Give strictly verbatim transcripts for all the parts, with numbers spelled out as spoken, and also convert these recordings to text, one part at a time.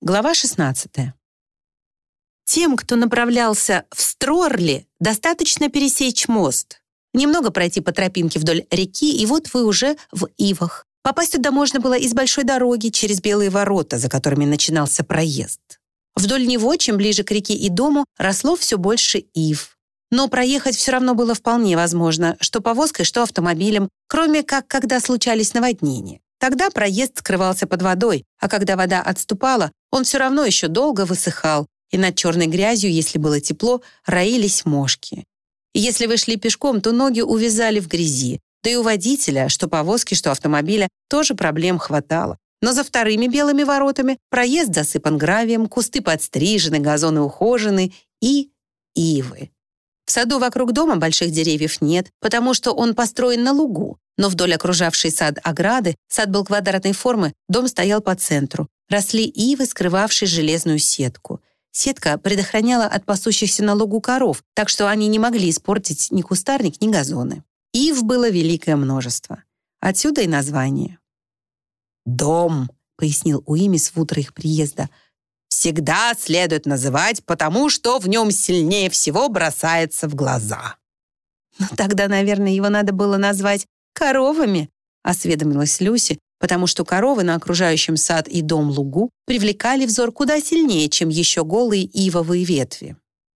Глава шестнадцатая. Тем, кто направлялся в Строрли, достаточно пересечь мост. Немного пройти по тропинке вдоль реки, и вот вы уже в Ивах. Попасть туда можно было из большой дороги через белые ворота, за которыми начинался проезд. Вдоль него, чем ближе к реке и дому, росло все больше ив. Но проехать все равно было вполне возможно, что повозкой, что автомобилем, кроме как когда случались наводнения. Тогда проезд скрывался под водой, а когда вода отступала, он все равно еще долго высыхал, и над черной грязью, если было тепло, роились мошки. И если вы шли пешком, то ноги увязали в грязи, да и у водителя, что повозки, что автомобиля, тоже проблем хватало. Но за вторыми белыми воротами проезд засыпан гравием, кусты подстрижены, газоны ухожены и ивы. В саду вокруг дома больших деревьев нет, потому что он построен на лугу, но вдоль окружавшей сад ограды, сад был квадратной формы, дом стоял по центру. Росли ивы, скрывавшие железную сетку. Сетка предохраняла от пасущихся на лугу коров, так что они не могли испортить ни кустарник, ни газоны. Ив было великое множество. Отсюда и название. «Дом», — пояснил Уимис в утро их приезда, «всегда следует называть, потому что в нем сильнее всего бросается в глаза». «Ну, тогда, наверное, его надо было назвать коровами», — осведомилась Люси, потому что коровы на окружающем сад и дом лугу привлекали взор куда сильнее, чем еще голые ивовые ветви.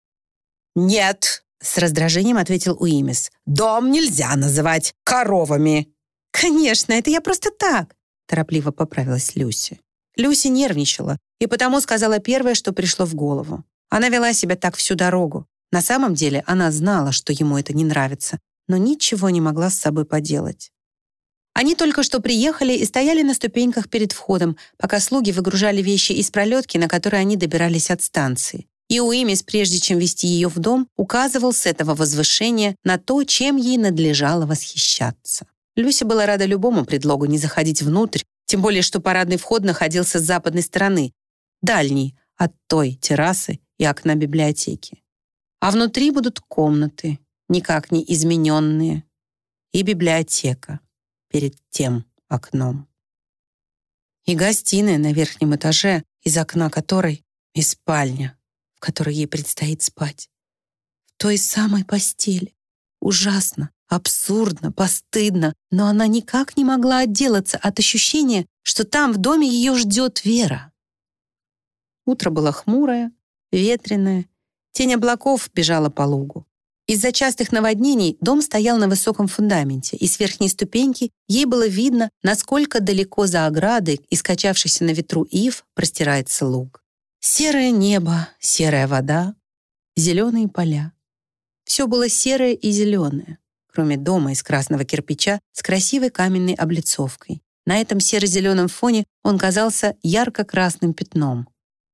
«Нет», — с раздражением ответил Уимис, «дом нельзя называть коровами». «Конечно, это я просто так», — торопливо поправилась Люси. Люси нервничала и потому сказала первое, что пришло в голову. Она вела себя так всю дорогу. На самом деле она знала, что ему это не нравится, но ничего не могла с собой поделать. Они только что приехали и стояли на ступеньках перед входом, пока слуги выгружали вещи из пролетки, на которой они добирались от станции. И Уимис, прежде чем вести ее в дом, указывал с этого возвышения на то, чем ей надлежало восхищаться. Люси была рада любому предлогу не заходить внутрь, тем более что парадный вход находился с западной стороны, дальней от той террасы и окна библиотеки. А внутри будут комнаты, никак не измененные, и библиотека перед тем окном. И гостиная на верхнем этаже, из окна которой и спальня, в которой ей предстоит спать. В той самой постели. Ужасно, абсурдно, постыдно, но она никак не могла отделаться от ощущения, что там в доме ее ждет Вера. Утро было хмурое, ветреное, тень облаков бежала по лугу. Из-за частых наводнений дом стоял на высоком фундаменте, и с верхней ступеньки ей было видно, насколько далеко за оградой, искачавшейся на ветру ив, простирается луг. Серое небо, серая вода, зеленые поля. Все было серое и зеленое, кроме дома из красного кирпича с красивой каменной облицовкой. На этом серо-зеленом фоне он казался ярко-красным пятном.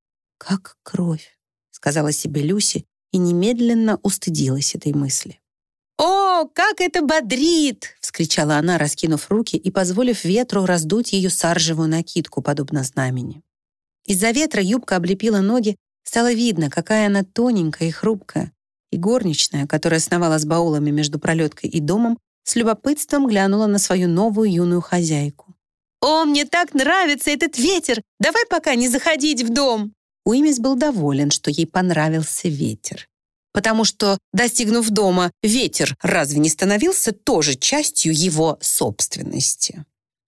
«Как кровь», — сказала себе Люси, и немедленно устыдилась этой мысли. «О, как это бодрит!» — вскричала она, раскинув руки и позволив ветру раздуть ее саржевую накидку, подобно знамени. Из-за ветра юбка облепила ноги, стало видно, какая она тоненькая и хрупкая, и горничная, которая сновала с баулами между пролеткой и домом, с любопытством глянула на свою новую юную хозяйку. «О, мне так нравится этот ветер! Давай пока не заходить в дом!» Уимис был доволен, что ей понравился ветер. Потому что, достигнув дома, ветер разве не становился тоже частью его собственности?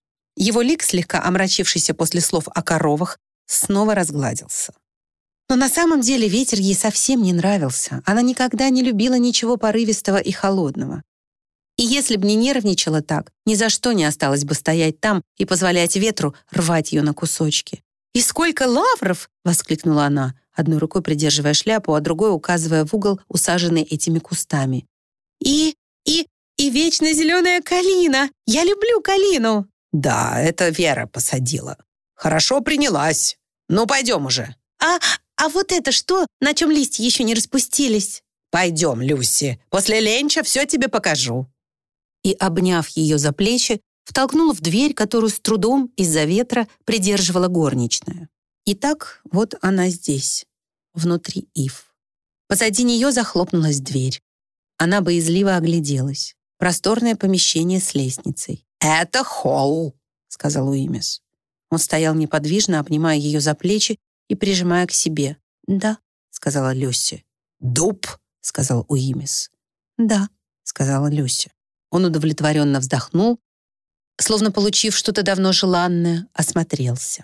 Его лик, слегка омрачившийся после слов о коровах, снова разгладился. Но на самом деле ветер ей совсем не нравился. Она никогда не любила ничего порывистого и холодного. И если б не нервничала так, ни за что не осталось бы стоять там и позволять ветру рвать ее на кусочки. «И сколько лавров!» — воскликнула она, одной рукой придерживая шляпу, а другой указывая в угол, усаженный этими кустами. «И, и, и вечно зеленая калина! Я люблю калину!» «Да, это Вера посадила. Хорошо принялась. Ну, пойдем уже». «А, а вот это что, на чем листья еще не распустились?» «Пойдем, Люси, после ленча все тебе покажу». И, обняв ее за плечи, втолкнула в дверь, которую с трудом из-за ветра придерживала горничная. Итак, вот она здесь, внутри ив. Позади нее захлопнулась дверь. Она боязливо огляделась. Просторное помещение с лестницей. «Это холл», — сказал Уимис. Он стоял неподвижно, обнимая ее за плечи и прижимая к себе. «Да», — сказала Люси. «Дуб», — сказал Уимис. «Да», — сказала Люси. Он удовлетворенно вздохнул, словно получив что-то давно желанное, осмотрелся.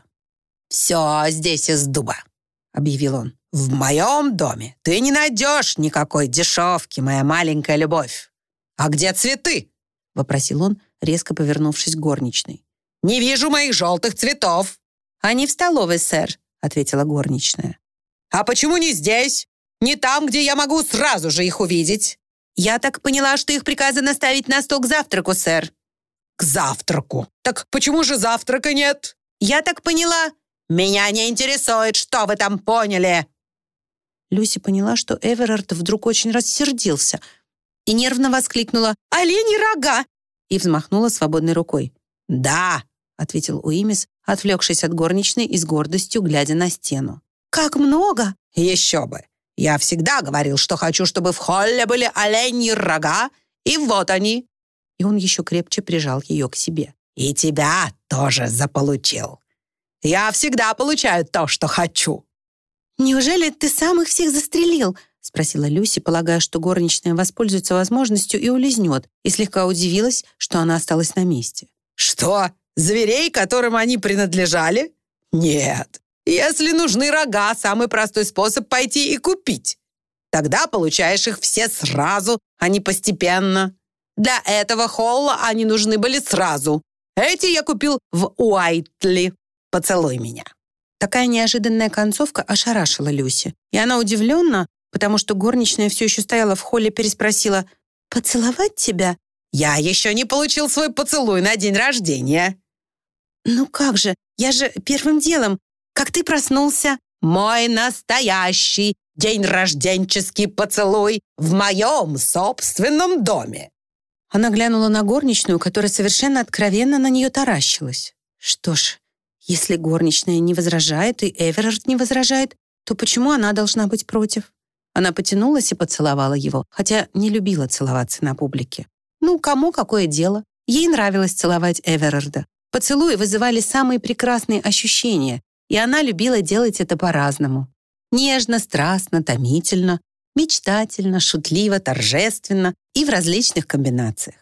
«Все здесь из дуба», — объявил он. «В моем доме ты не найдешь никакой дешевки, моя маленькая любовь. А где цветы?» — вопросил он, резко повернувшись к горничной. «Не вижу моих желтых цветов». «Они в столовой, сэр», — ответила горничная. «А почему не здесь? Не там, где я могу сразу же их увидеть?» «Я так поняла, что их приказано ставить на стол к завтраку, сэр». «К завтраку? Так почему же завтрака нет?» «Я так поняла». «Меня не интересует, что вы там поняли». Люси поняла, что Эверард вдруг очень рассердился и нервно воскликнула «Олени рога!» и взмахнула свободной рукой. «Да», — ответил Уимис, отвлекшись от горничной и с гордостью глядя на стену. «Как много!» «Еще бы! Я всегда говорил, что хочу, чтобы в холле были оленьи рога, и вот они!» И он еще крепче прижал ее к себе. «И тебя тоже заполучил. Я всегда получаю то, что хочу». «Неужели ты сам их всех застрелил?» — спросила Люси, полагая, что горничная воспользуется возможностью и улизнет, и слегка удивилась, что она осталась на месте. «Что, зверей, которым они принадлежали? Нет. Если нужны рога, самый простой способ пойти и купить. Тогда получаешь их все сразу, а не постепенно. Для этого холла они нужны были сразу. Эти я купил в Уайтли. Поцелуй меня». Такая неожиданная концовка ошарашила Люси, и она удивленно, потому что горничная все еще стояла в холле, переспросила «Поцеловать тебя?» «Я еще не получил свой поцелуй на день рождения». «Ну как же, я же первым делом, как ты проснулся?» «Мой настоящий день рожденческий поцелуй в моем собственном доме». Она глянула на горничную, которая совершенно откровенно на нее таращилась. Что ж, если горничная не возражает и Эверард не возражает, то почему она должна быть против? Она потянулась и поцеловала его, хотя не любила целоваться на публике. Ну, кому какое дело? Ей нравилось целовать Эверарда. Поцелуи вызывали самые прекрасные ощущения, и она любила делать это по-разному. Нежно, страстно, томительно, мечтательно, шутливо, торжественно и в различных комбинациях.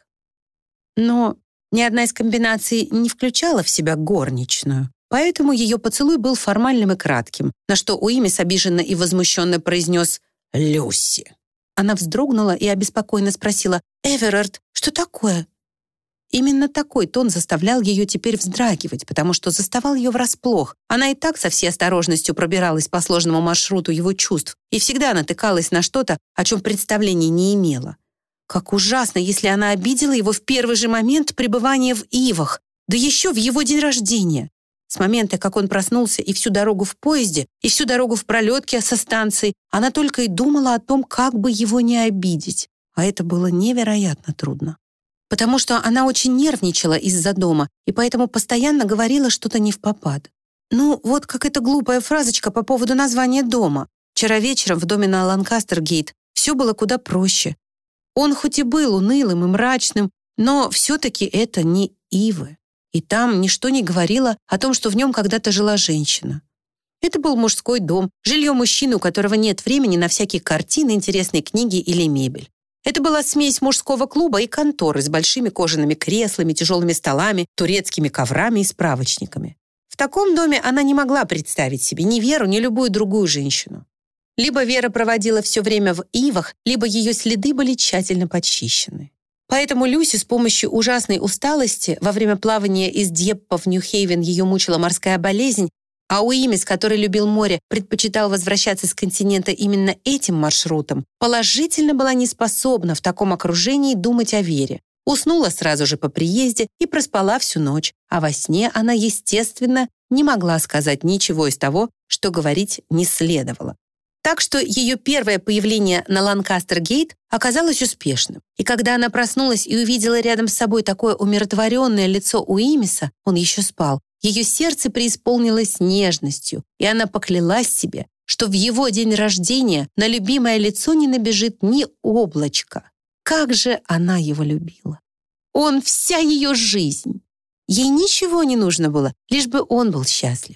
Но ни одна из комбинаций не включала в себя горничную, поэтому ее поцелуй был формальным и кратким, на что Уимис обиженно и возмущенно произнес «Люси». Она вздрогнула и обеспокоенно спросила «Эверард, что такое?» Именно такой тон заставлял ее теперь вздрагивать, потому что заставал ее врасплох. Она и так со всей осторожностью пробиралась по сложному маршруту его чувств и всегда натыкалась на что-то, о чем представления не имела. Как ужасно, если она обидела его в первый же момент пребывания в Ивах, да еще в его день рождения. С момента, как он проснулся и всю дорогу в поезде, и всю дорогу в пролетке со станции, она только и думала о том, как бы его не обидеть. А это было невероятно трудно. Потому что она очень нервничала из-за дома и поэтому постоянно говорила что-то невпопад. Ну, вот как эта глупая фразочка по поводу названия дома. Вчера вечером в доме на Ланкастер-Гейт все было куда проще. Он хоть и был унылым и мрачным, но все-таки это не Ивы. И там ничто не говорило о том, что в нем когда-то жила женщина. Это был мужской дом, жилье мужчины, у которого нет времени на всякие картины, интересные книги или мебель. Это была смесь мужского клуба и конторы с большими кожаными креслами, тяжелыми столами, турецкими коврами и справочниками. В таком доме она не могла представить себе ни Веру, ни любую другую женщину. Либо Вера проводила все время в Ивах, либо ее следы были тщательно подчищены. Поэтому Люси с помощью ужасной усталости во время плавания из Дьеппа в Нью-Хейвен ее мучила морская болезнь, а Уимис, который любил море, предпочитал возвращаться с континента именно этим маршрутом, положительно была неспособна в таком окружении думать о Вере. Уснула сразу же по приезде и проспала всю ночь, а во сне она, естественно, не могла сказать ничего из того, что говорить не следовало. Так что ее первое появление на Ланкастер-Гейт оказалось успешным. И когда она проснулась и увидела рядом с собой такое умиротворенное лицо Уимиса, он еще спал, ее сердце преисполнилось нежностью, и она поклялась себе, что в его день рождения на любимое лицо не набежит ни облачко. Как же она его любила! Он — вся ее жизнь. Ей ничего не нужно было, лишь бы он был счастлив.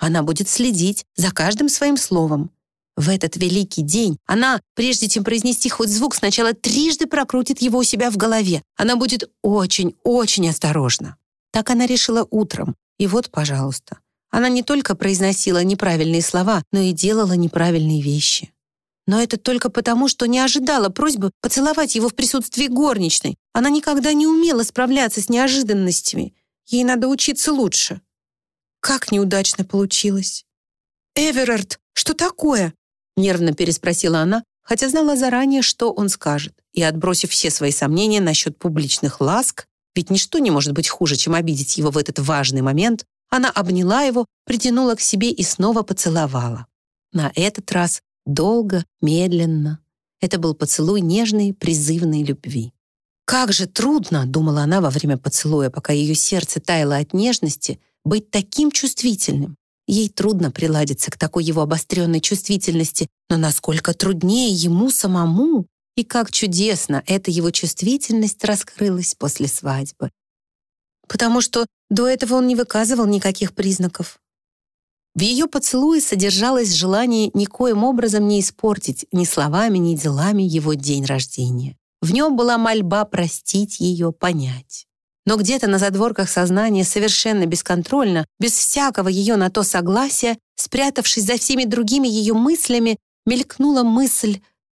Она будет следить за каждым своим словом. В этот великий день она, прежде чем произнести хоть звук, сначала трижды прокрутит его у себя в голове. Она будет очень-очень осторожна. Так она решила утром. И вот, пожалуйста, она не только произносила неправильные слова, но и делала неправильные вещи. Но это только потому, что не ожидала просьбы поцеловать его в присутствии горничной. Она никогда не умела справляться с неожиданностями. Ей надо учиться лучше. Как неудачно получилось. «Эверард, что такое?» Нервно переспросила она, хотя знала заранее, что он скажет. И, отбросив все свои сомнения насчет публичных ласк, ведь ничто не может быть хуже, чем обидеть его в этот важный момент, она обняла его, притянула к себе и снова поцеловала. На этот раз долго, медленно. Это был поцелуй нежной, призывной любви. «Как же трудно», — думала она во время поцелуя, пока ее сердце таяло от нежности, быть таким чувствительным. Ей трудно приладиться к такой его обостренной чувствительности, но насколько труднее ему самому, и как чудесно эта его чувствительность раскрылась после свадьбы. Потому что до этого он не выказывал никаких признаков. В ее поцелуе содержалось желание никоим образом не испортить ни словами, ни делами его день рождения. В нем была мольба простить ее, понять. Но где-то на задворках сознания, совершенно бесконтрольно, без всякого ее на то согласия, спрятавшись за всеми другими ее мыслями, мелькнула мысль: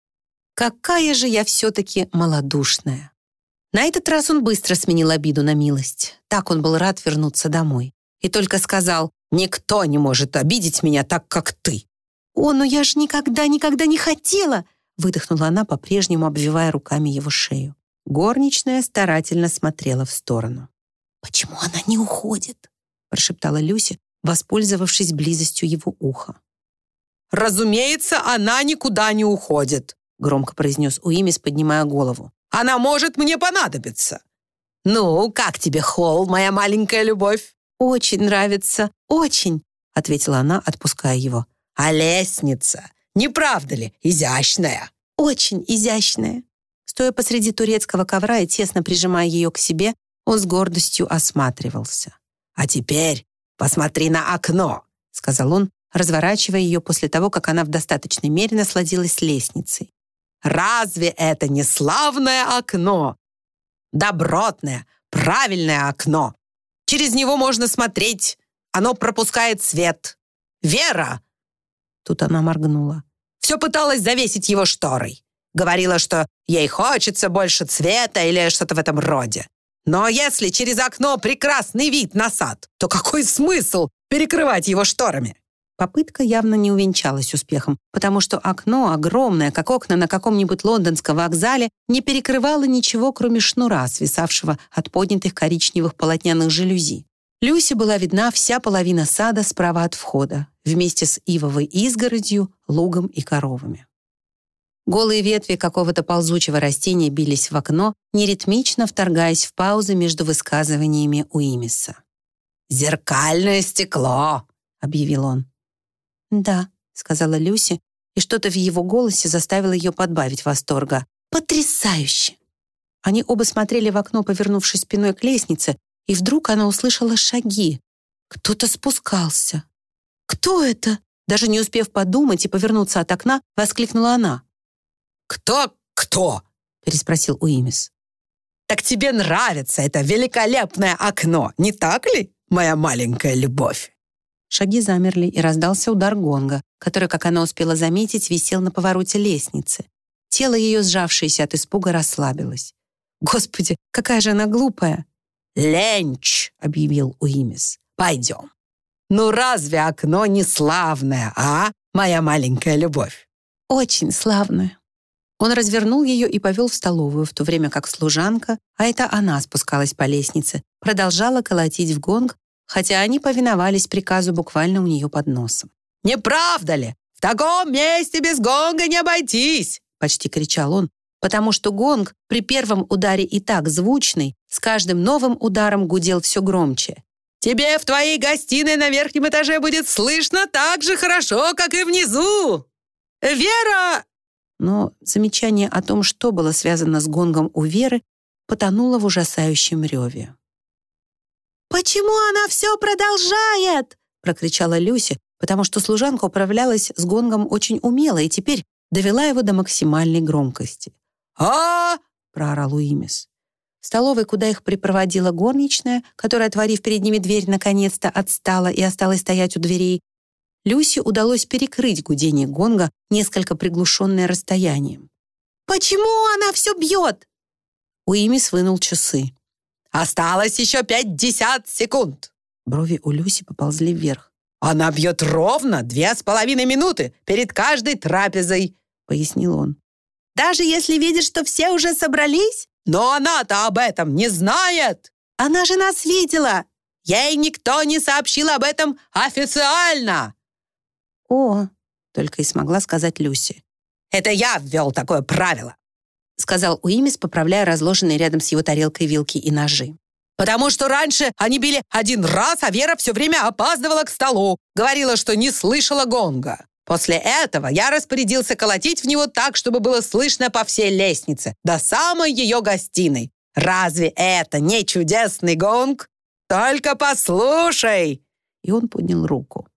«Какая же я все-таки малодушная». На этот раз он быстро сменил обиду на милость. Так он был рад вернуться домой. И только сказал: «Никто не может обидеть меня так, как ты». «О, но я же никогда, никогда не хотела!» выдохнула она, по-прежнему обвивая руками его шею. Горничная старательно смотрела в сторону. «Почему она не уходит?» прошептала Люси, воспользовавшись близостью его уха. «Разумеется, она никуда не уходит», громко произнес Уимис, поднимая голову. «Она может мне понадобиться». «Ну, как тебе холл, моя маленькая любовь?» «Очень нравится, очень», ответила она, отпуская его. «А лестница, не правда ли, изящная?» «Очень изящная». Стоя посреди турецкого ковра и тесно прижимая ее к себе, он с гордостью осматривался. «А теперь посмотри на окно», — сказал он, разворачивая ее после того, как она в достаточной мере насладилась лестницей. «Разве это не славное окно? Добротное, правильное окно. Через него можно смотреть, оно пропускает свет. Вера!» Тут она моргнула. «Все пыталась завесить его шторой. Говорила, что ей хочется больше цвета или что-то в этом роде. Но если через окно прекрасный вид на сад, то какой смысл перекрывать его шторами?» Попытка явно не увенчалась успехом, потому что окно, огромное, как окна на каком-нибудь лондонском вокзале, не перекрывало ничего, кроме шнура, свисавшего от поднятых коричневых полотняных жалюзи. Люси была видна вся половина сада справа от входа, вместе с ивовой изгородью, лугом и коровами. Голые ветви какого-то ползучего растения бились в окно, неритмично вторгаясь в паузы между высказываниями Уимиса. «Зеркальное стекло», — объявил он. «Да», — сказала Люси, и что-то в его голосе заставило ее подбавить восторга. «Потрясающе!» Они оба смотрели в окно, повернувшись спиной к лестнице, и вдруг она услышала шаги. Кто-то спускался. «Кто это?» Даже не успев подумать и повернуться от окна, воскликнула она. «Кто? Кто?» — переспросил Уимис. «Так тебе нравится это великолепное окно, не так ли, моя маленькая любовь?» Шаги замерли, и раздался удар гонга, который, как она успела заметить, висел на повороте лестницы. Тело ее, сжавшееся от испуга, расслабилось. «Господи, какая же она глупая!» «Ленч!» — объявил Уимис. «Пойдем. Ну разве окно не славное, а, моя маленькая любовь?» «Очень славное». Он развернул ее и повел в столовую, в то время как служанка, а это она спускалась по лестнице, продолжала колотить в гонг, хотя они повиновались приказу буквально у нее под носом. «Не правда ли? В таком месте без гонга не обойтись!» — почти кричал он, потому что гонг при первом ударе и так звучный, с каждым новым ударом гудел все громче. «Тебе в твоей гостиной на верхнем этаже будет слышно так же хорошо, как и внизу! Вера!» Но замечание о том, что было связано с гонгом у Веры, потонуло в ужасающем реве. «Почему она все продолжает?» прокричала Люси, потому что служанка управлялась с гонгом очень умело и теперь довела его до максимальной громкости. «А!» — проорал Уимис. В столовой, куда их припроводила горничная, которая, отворив перед ними дверь, наконец-то отстала и осталась стоять у дверей, Люси удалось перекрыть гудение гонга, несколько приглушенное расстоянием. «Почему она все бьет?» Уимис вынул часы. «Осталось еще пятьдесят секунд!» Брови у Люси поползли вверх. «Она бьет ровно две с половиной минуты перед каждой трапезой», — пояснил он. «Даже если видишь, что все уже собрались?» «Но она-то об этом не знает!» «Она же нас видела!» «Ей никто не сообщил об этом официально!» «О!» — только и смогла сказать Люси. «Это я ввел такое правило», — сказал Уимис, поправляя разложенные рядом с его тарелкой вилки и ножи. «Потому что раньше они били один раз, а Вера все время опаздывала к столу, говорила, что не слышала гонга. После этого я распорядился колотить в него так, чтобы было слышно по всей лестнице, до самой ее гостиной. Разве это не чудесный гонг? Только послушай!» И он поднял руку.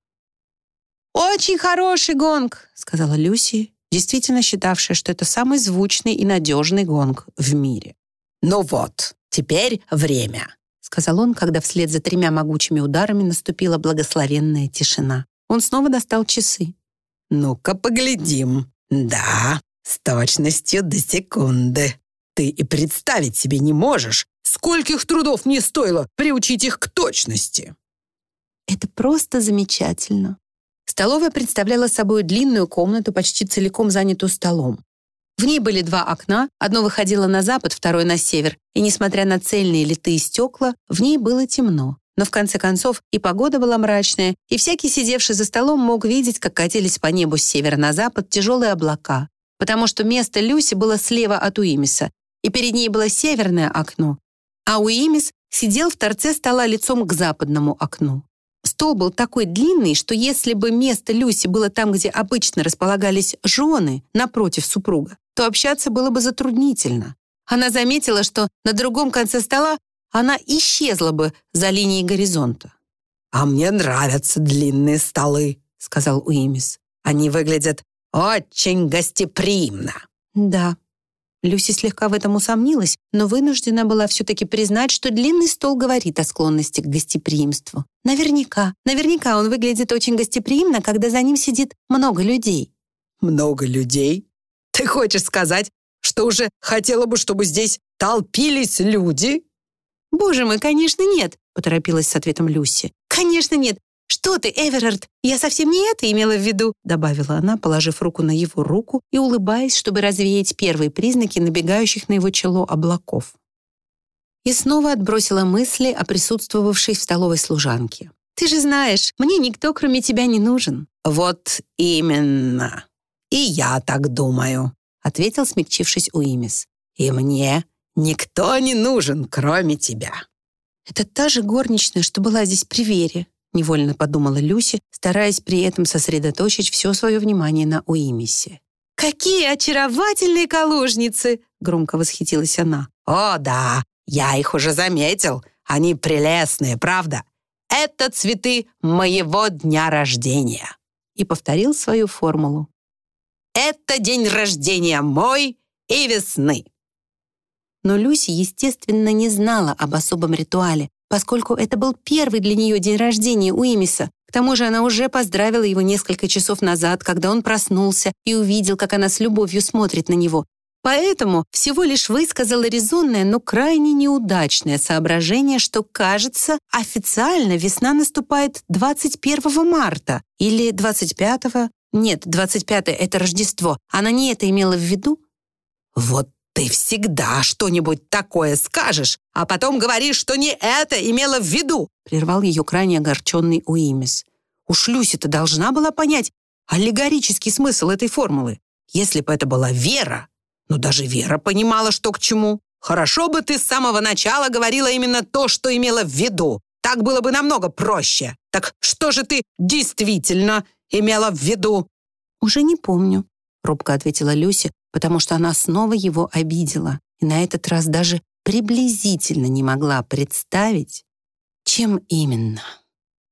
«Очень хороший гонг», — сказала Люси, действительно считавшая, что это самый звучный и надежный гонг в мире. «Ну вот, теперь время», — сказал он, когда вслед за тремя могучими ударами наступила благословенная тишина. Он снова достал часы. «Ну-ка поглядим. Да, с точностью до секунды. Ты и представить себе не можешь, скольких трудов мне стоило приучить их к точности». «Это просто замечательно». Столовая представляла собой длинную комнату, почти целиком занятую столом. В ней были два окна, одно выходило на запад, второе на север, и, несмотря на цельные литые стекла, в ней было темно. Но в конце концов и погода была мрачная, и всякий, сидевший за столом, мог видеть, как катились по небу с севера на запад тяжелые облака, потому что место Люси было слева от Уимиса, и перед ней было северное окно, а Уимис сидел в торце стола лицом к западному окну. Стол был такой длинный, что если бы место Люси было там, где обычно располагались жены, напротив супруга, то общаться было бы затруднительно. Она заметила, что на другом конце стола она исчезла бы за линией горизонта. «А мне нравятся длинные столы», — сказал Уимис. «Они выглядят очень гостеприимно». «Да». Люси слегка в этом усомнилась, но вынуждена была все-таки признать, что длинный стол говорит о склонности к гостеприимству. Наверняка, наверняка он выглядит очень гостеприимно, когда за ним сидит много людей. «Много людей? Ты хочешь сказать, что уже хотела бы, чтобы здесь толпились люди?» «Боже мой, конечно, нет», — поторопилась с ответом Люси. «Конечно нет. Что ты, Эверард, я совсем не это имела в виду», — добавила она, положив руку на его руку и улыбаясь, чтобы развеять первые признаки набегающих на его чело облаков. И снова отбросила мысли о присутствовавшей в столовой служанке. «Ты же знаешь, мне никто, кроме тебя, не нужен». «Вот именно. И я так думаю», — ответил, смягчившись Уимис. «И мне никто не нужен, кроме тебя». «Это та же горничная, что была здесь при Вере», — невольно подумала Люси, стараясь при этом сосредоточить все свое внимание на Уимисе. «Какие очаровательные калужницы!» — громко восхитилась она. «О, да, я их уже заметил. Они прелестные, правда? Это цветы моего дня рождения». И повторил свою формулу. «Это день рождения мой и весны». Но Люси, естественно, не знала об особом ритуале, поскольку это был первый для нее день рождения Уимиса. К тому же она уже поздравила его несколько часов назад, когда он проснулся и увидел, как она с любовью смотрит на него. Поэтому всего лишь высказала резонное, но крайне неудачное соображение, что, кажется, официально весна наступает двадцать первого марта или двадцать пятого. Нет, двадцать пятое — это Рождество. Она не это имела в виду? «Вот ты всегда что-нибудь такое скажешь, а потом говоришь, что не это имела в виду», прервал ее крайне огорченный Уимис. Уж Люси-то должна была понять аллегорический смысл этой формулы. Если бы это была Вера, но даже Вера понимала, что к чему. Хорошо бы ты с самого начала говорила именно то, что имела в виду. Так было бы намного проще. Так что же ты действительно имела в виду? «Уже не помню», — робко ответила Люси, потому что она снова его обидела и на этот раз даже приблизительно не могла представить, чем именно.